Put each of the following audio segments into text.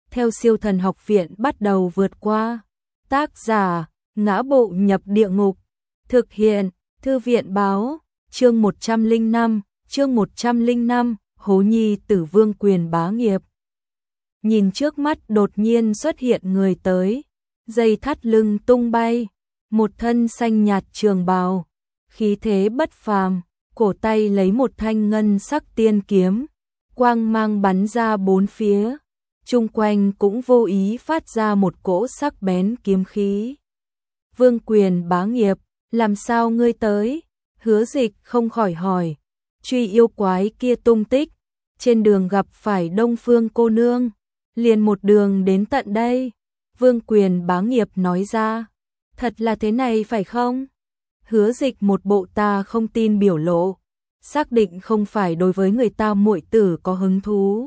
theo Siêu Thần Học Viện bắt đầu vượt qua. Tác giả: Ngã Bộ Nhập Địa Ngục. Thực hiện: Thư viện báo. Chương 105, Hố Nhi Tử Vương Quyền Bá Nghiệp. Nhìn trước mắt đột nhiên xuất hiện người tới, dây thắt lưng tung bay, một thân xanh nhạt trường bào, khí thế bất phàm, cổ tay lấy một thanh ngân sắc tiên kiếm, quang mang bắn ra bốn phía, chung quanh cũng vô ý phát ra một cỗ sắc bén kiếm khí. Vương Quyền Bá Nghiệp, làm sao ngươi tới? Hứa Dịch không khỏi hỏi. Truy yêu quái kia tung tích, trên đường gặp phải Đông Phương cô nương, liền một đường đến tận đây. Vương Quyền Bá Nghiệp nói ra. Thật là thế này phải không? Hứa Dịch một bộ ta không tin biểu lộ, xác định không phải đối với người ta muội tử có hứng thú.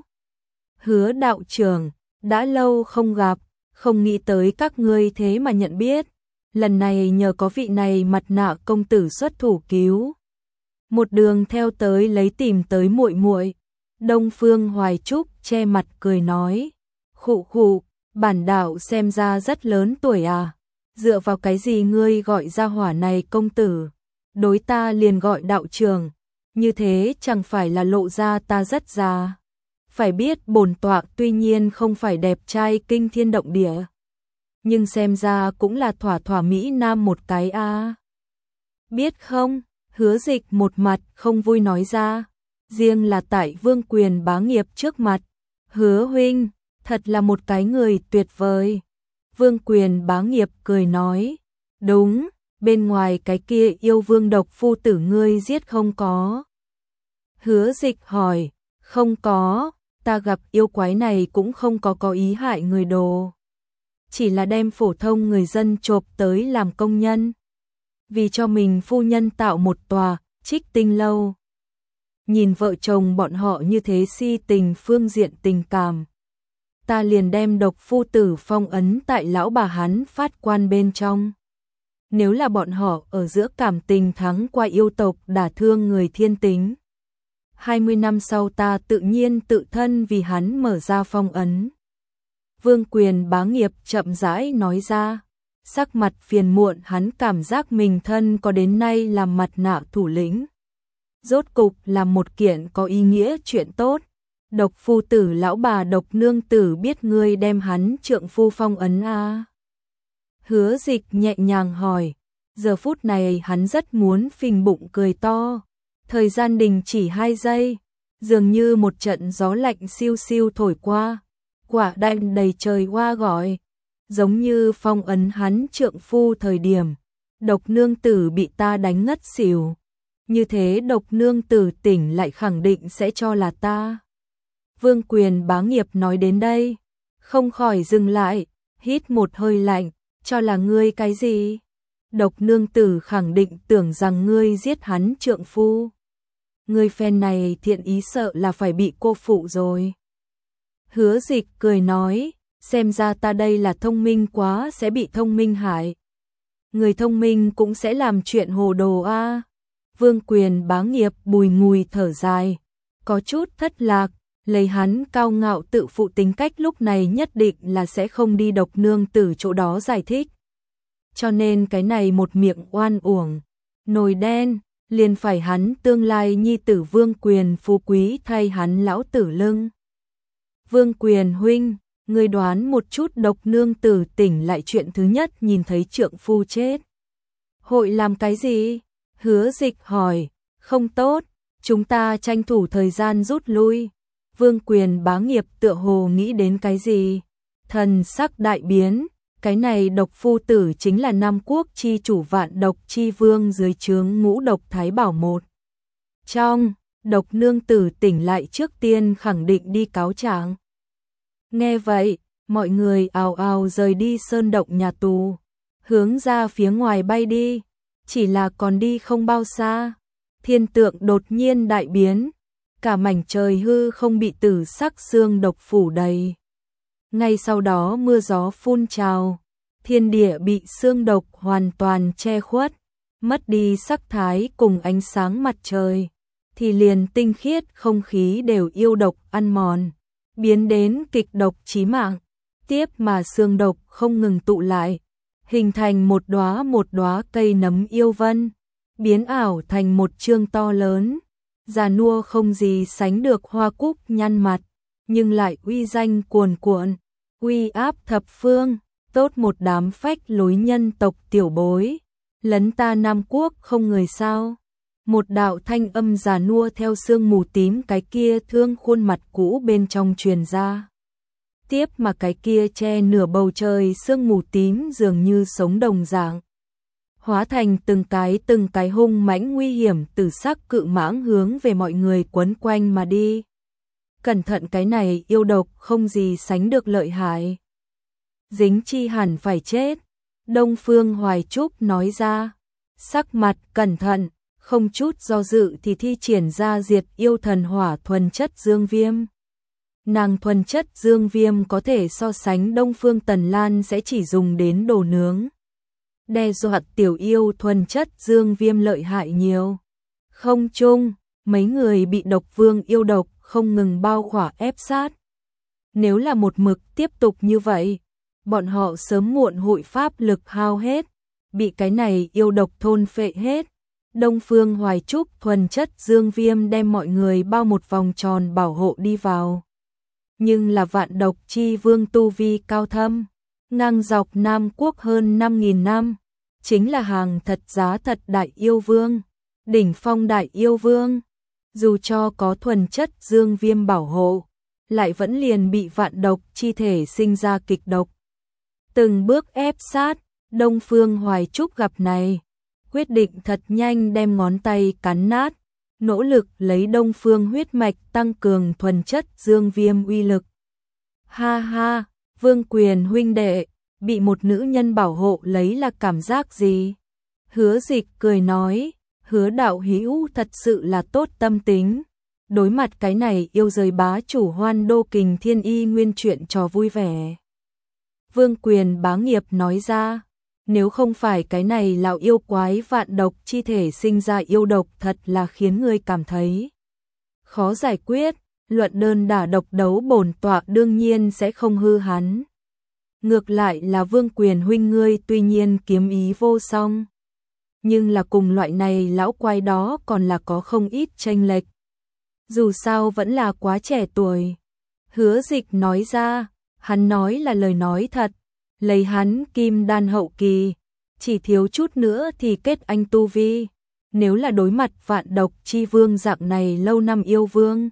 Hứa đạo trưởng, đã lâu không gặp, không nghĩ tới các ngươi thế mà nhận biết. Lần này nhờ có vị này mặt nạ công tử xuất thủ cứu. Một đường theo tới lấy tìm tới muội muội. Đông Phương Hoài Trúc che mặt cười nói. Khụ khụ, bản đạo xem ra rất lớn tuổi à. Dựa vào cái gì ngươi gọi ra hỏa này công tử? Đối ta liền gọi đạo trưởng. Như thế chẳng phải là lộ ra ta rất già. Phải biết bổn tọa tuy nhiên không phải đẹp trai kinh thiên động địa, nhưng xem ra cũng là thỏa thỏa mỹ nam một cái a. Biết không? Hứa Dịch một mặt không vui nói ra. Riêng là tại Vương Quyền Bá Nghiệp trước mặt, Hứa huynh, thật là một cái người tuyệt vời. Vương Quyền Bá Nghiệp cười nói. Đúng, bên ngoài cái kia yêu vương độc phu tử ngươi giết không có? Hứa Dịch hỏi. Không có, ta gặp yêu quái này cũng không có ý hại người đồ. Chỉ là đem phổ thông người dân chộp tới làm công nhân, vì cho mình phu nhân tạo một tòa Trích Tinh lâu. Nhìn vợ chồng bọn họ như thế si tình phương diện tình cảm, ta liền đem độc phu tử phong ấn tại lão bà hắn phát quan bên trong. Nếu là bọn họ ở giữa cảm tình thắng qua yêu tộc đả thương người thiên tính, 20 năm sau ta tự nhiên tự thân vì hắn mở ra phong ấn. Vương Quyền Bá Nghiệp chậm rãi nói ra, sắc mặt phiền muộn, hắn cảm giác mình thân có đến nay làm mặt nạ thủ lĩnh. Rốt cục là một kiện có ý nghĩa chuyện tốt. Độc phu tử lão bà độc nương tử biết ngươi đem hắn trượng phu phong ấn a? Hứa Dịch nhẹ nhàng hỏi, giờ phút này hắn rất muốn phình bụng cười to. Thời gian đình chỉ 2 giây, dường như một trận gió lạnh siêu siêu thổi qua. Quả đanh đầy trời hoa gọi, giống như phong ấn hắn trượng phu thời điểm, độc nương tử bị ta đánh ngất xỉu. Như thế độc nương tử tỉnh lại khẳng định sẽ cho là ta. Vương Quyền Bá Nghiệp nói đến đây, không khỏi dừng lại, hít một hơi lạnh, cho là ngươi cái gì? Độc nương tử khẳng định tưởng rằng ngươi giết hắn trượng phu. Ngươi phen này thiện ý sợ là phải bị cô phụ rồi. Hứa Dịch cười nói, xem ra ta đây là thông minh quá sẽ bị thông minh hại. Người thông minh cũng sẽ làm chuyện hồ đồ a. Vương Quyền Bá Nghiệp bùi ngùi thở dài, có chút thất lạc, lấy hắn cao ngạo tự phụ tính cách lúc này nhất định là sẽ không đi độc nương tử chỗ đó giải thích. Cho nên cái này một miệng oan uổng, nồi đen, liền phải hắn tương lai nhi tử Vương Quyền phú quý thay hắn lão tử lưng. Vương Quyền huynh, ngươi đoán một chút độc nương tử tỉnh lại chuyện thứ nhất nhìn thấy trượng phu chết. Hội làm cái gì? Hứa Dịch hỏi. Không tốt, chúng ta tranh thủ thời gian rút lui. Vương Quyền Bá Nghiệp tựa hồ nghĩ đến cái gì? Thần sắc đại biến, cái này độc phu tử chính là Nam Quốc chi chủ Vạn Độc chi vương dưới trướng Ngũ Độc Thái Bảo một trong. Độc nương tử tỉnh lại trước tiên khẳng định đi cáo trạng. Nghe vậy, mọi người ào ào rời đi sơn động nhà tù, hướng ra phía ngoài bay đi. Chỉ là còn đi không bao xa, thiên tượng đột nhiên đại biến, cả mảnh trời hư không bị tử sắc xương độc phủ đầy. Ngay sau đó mưa gió phun trào, thiên địa bị xương độc hoàn toàn che khuất, mất đi sắc thái cùng ánh sáng mặt trời, thì liền tinh khiết không khí đều yêu độc ăn mòn, biến đến kịch độc chí mạng. Tiếp mà xương độc không ngừng tụ lại, hình thành một đóa cây nấm yêu vân, biến ảo thành một chương to lớn, già nua không gì sánh được hoa cúc nhăn mặt, nhưng lại uy danh cuồn cuộn, uy áp thập phương, tốt một đám phách lối nhân tộc tiểu bối, lấn ta Nam Quốc không người sao. Một đạo thanh âm già nua theo sương mù tím cái kia thương khuôn mặt cũ bên trong truyền ra. Tiếp mà cái kia che nửa bầu trời sương mù tím dường như sống đồng dạng, hóa thành từng cái hung mãnh nguy hiểm tử sắc cự mãng hướng về mọi người quấn quanh mà đi. Cẩn thận, cái này yêu độc không gì sánh được lợi hại. Dính chi hẳn phải chết. Đông Phương Hoài Trúc nói ra, sắc mặt cẩn thận, không chút do dự thì thi triển ra diệt yêu thần hỏa thuần chất dương viêm. Nàng thuần chất dương viêm có thể so sánh Đông Phương Tần Lan sẽ chỉ dùng đến đồ nướng. Đe dọa tiểu yêu thuần chất dương viêm lợi hại nhiều. Không chung, mấy người bị độc vương yêu độc không ngừng bao khỏa ép sát. Nếu là một mực tiếp tục như vậy, bọn họ sớm muộn hội pháp lực hao hết, bị cái này yêu độc thôn phệ hết. Đông Phương Hoài Trúc thuần chất dương viêm đem mọi người bao một vòng tròn bảo hộ đi vào. Nhưng là vạn độc chi vương tu vi cao thâm, ngang dọc Nam Quốc hơn 5.000 năm, chính là hàng thật giá thật đại yêu vương, đỉnh phong đại yêu vương. Dù cho có thuần chất dương viêm bảo hộ, lại vẫn liền bị vạn độc chi thể sinh ra kịch độc. Từng bước ép sát, Đông Phương Hoài Trúc gặp này, quyết định thật nhanh đem ngón tay cắn nát, nỗ lực lấy Đông Phương huyết mạch tăng cường thuần chất dương viêm uy lực. Ha ha, Vương Quyền huynh đệ, bị một nữ nhân bảo hộ lấy là cảm giác gì? Hứa Dịch cười nói, Hứa đạo hữu thật sự là tốt tâm tính. Đối mặt cái này yêu rời bá chủ Hoan Đô Kình Thiên Y nguyên chuyện trò vui vẻ. Vương Quyền bá nghiệp nói ra, nếu không phải cái này lão yêu quái vạn độc chi thể sinh ra yêu độc thật là khiến người cảm thấy khó giải quyết, luận đơn đả độc đấu bổn tọa đương nhiên sẽ không hư hắn. Ngược lại là Vương Quyền huynh ngươi tuy nhiên kiếm ý vô song, nhưng là cùng loại này lão quái đó còn là có không ít chênh lệch. Dù sao vẫn là quá trẻ tuổi. Hứa Dịch nói ra, hắn nói là lời nói thật, lấy hắn kim đan hậu kỳ, chỉ thiếu chút nữa thì kết anh tu vi. Nếu là đối mặt vạn độc chi vương dạng này lâu năm yêu vương,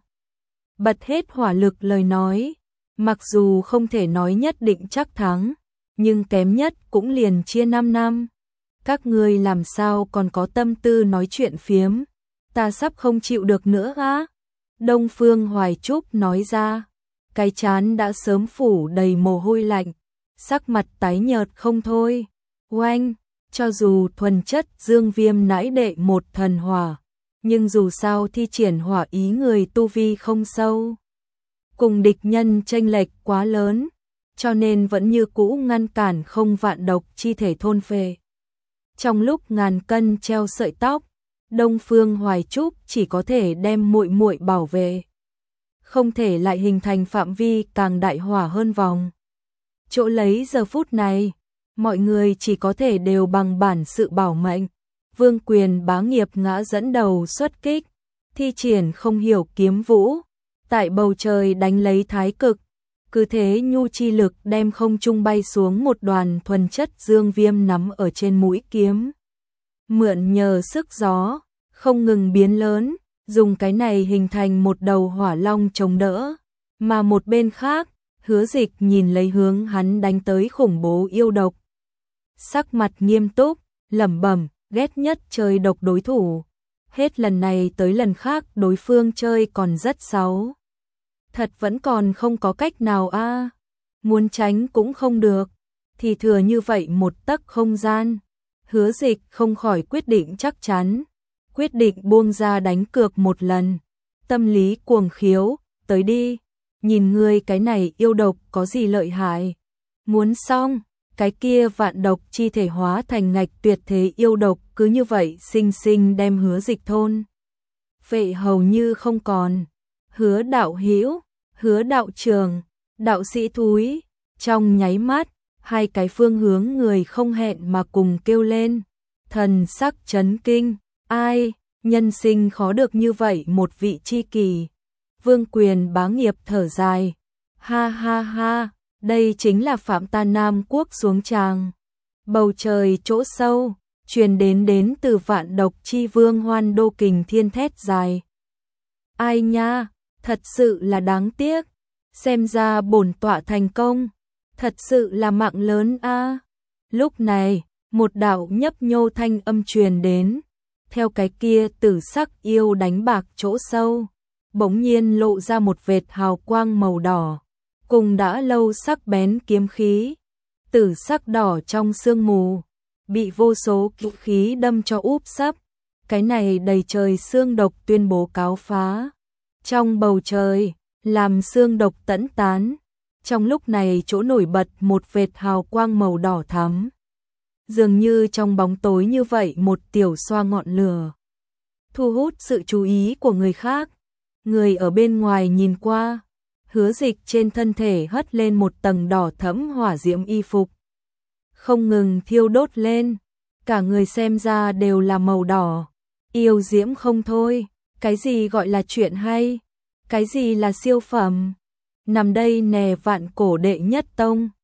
bật hết hỏa lực lời nói, mặc dù không thể nói nhất định chắc thắng, nhưng kém nhất cũng liền chia 5 năm. Các ngươi làm sao còn có tâm tư nói chuyện phiếm, ta sắp không chịu được nữa á. Đông Phương Hoài Trúc nói ra, cái trán đã sớm phủ đầy mồ hôi lạnh, sắc mặt tái nhợt không thôi. Oanh, cho dù thuần chất dương viêm nãi đệ một thần hỏa, nhưng dù sao thi triển hỏa ý người tu vi không sâu, cùng địch nhân chênh lệch quá lớn, cho nên vẫn như cũ ngăn cản không vạn độc chi thể thôn phệ. Trong lúc ngàn cân treo sợi tóc, Đông Phương Hoài Trúc chỉ có thể đem muội muội bảo vệ, không thể lại hình thành phạm vi càng đại hỏa hơn vòng. Chỗ lấy giờ phút này, mọi người chỉ có thể đều bằng bản sự bảo mệnh. Vương Quyền bá nghiệp ngã dẫn đầu xuất kích, thi triển không hiểu kiếm vũ, tại bầu trời đánh lấy thái cực, cứ thế nhu chi lực đem không trung bay xuống một đoàn thuần chất dương viêm nắm ở trên mũi kiếm. Mượn nhờ sức gió, không ngừng biến lớn, dùng cái này hình thành một đầu hỏa long chống đỡ, mà một bên khác, Hứa Dịch nhìn lấy hướng hắn đánh tới khủng bố yêu độc. Sắc mặt nghiêm túc, lẩm bẩm, ghét nhất chơi độc đối thủ. Hết lần này tới lần khác đối phương chơi còn rất xấu. Thật vẫn còn không có cách nào a, muốn tránh cũng không được, thì thừa như vậy một tấc không gian. Hứa Dịch không khỏi quyết định chắc chắn, quyết định buông ra đánh cược một lần. Tâm lý cuồng khiếu, tới đi, nhìn ngươi cái này yêu độc có gì lợi hại. Muốn xong, cái kia vạn độc chi thể hóa thành ngạch tuyệt thế yêu độc cứ như vậy sinh sinh đem Hứa Dịch thôn phệ hầu như không còn. Hứa đạo hữu, Hứa đạo trường, đạo sĩ thúi, Trong nháy mắt, hai cái phương hướng người không hẹn mà cùng kêu lên, thần sắc chấn kinh, ai, nhân sinh khó được như vậy một vị tri kỷ. Vương Quyền Bá Nghiệp thở dài, ha ha ha, đây chính là Phạm ta Nam Quốc xuống tràng. Bầu trời chỗ sâu, truyền đến từ Vạn Độc Chi Vương Hoan Đô Kình Thiên thét dài. Ai nha, thật sự là đáng tiếc, xem ra bổn tọa thành công, thật sự là mạng lớn a. Lúc này, một đạo nhấp nhô thanh âm truyền đến, theo cái kia tử sắc yêu đánh bạc chỗ sâu, bỗng nhiên lộ ra một vệt hào quang màu đỏ, cùng đã lâu sắc bén kiếm khí, tử sắc đỏ trong sương mù, bị vô số kỵ khí đâm cho úp sấp, cái này đầy trời xương độc tuyên bố cáo phá. Trong bầu trời, làm xương độc tẫn tán, trong lúc này chỗ nổi bật một vệt hào quang màu đỏ thắm. Dường như trong bóng tối như vậy một tiểu xoa ngọn lửa, thu hút sự chú ý của người khác. Người ở bên ngoài nhìn qua, Hứa Dịch trên thân thể hất lên một tầng đỏ thẫm hỏa diễm y phục, không ngừng thiêu đốt lên, cả người xem ra đều là màu đỏ, yêu diễm không thôi. Cái gì gọi là chuyện hay, cái gì là siêu phẩm, nằm đây nè Vạn Cổ đệ nhất tông.